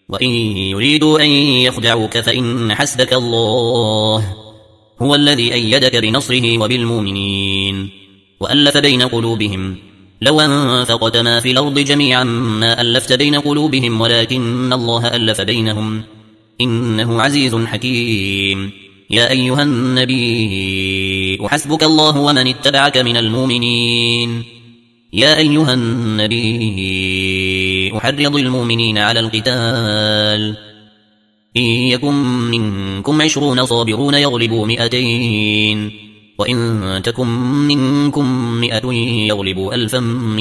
وإن يريدوا أن يخدعوك فإن حسبك الله هو الذي أيدك بنصره وبالمؤمنين وألف بين قلوبهم لو أنفقت ما في الأرض جميعا ما ألفت بين قلوبهم ولكن الله ألف بينهم إنه عزيز حكيم. يا أيها النبي حسبك الله ومن اتبعك من المؤمنين. يا أيها النبي حرض المؤمنين على القتال إن يكن منكم 20 صابرون يغلبوا 200 وإن تكن منكم 100 يغلبوا 1000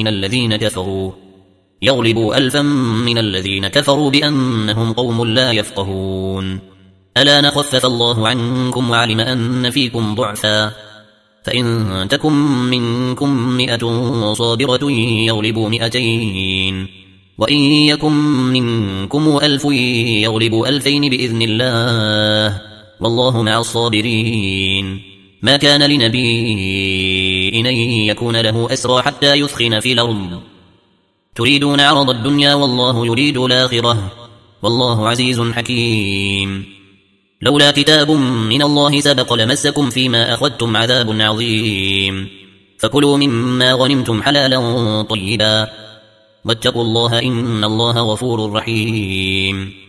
من الذين كفروا بأنهم قوم لا يفقهون. ألا نخفف الله عنكم وعلم أن فيكم ضعفا فإن تكن منكم 100 صابرة يغلبوا 200 وإن يكن منكم 1000 يغلبوا 2000 بإذن الله والله مع الصابرين. ما كان لنبي أن يكون له أسرى حتى يثخن في الأرض تريدون عرض الدنيا والله يريد الآخرة والله عزيز حكيم. لولا كتاب من الله سبق لمسكم فيما أخذتم عذاب عظيم فكلوا مما غنمتم حلالا طيبا واتقوا الله إن الله غفور رحيم.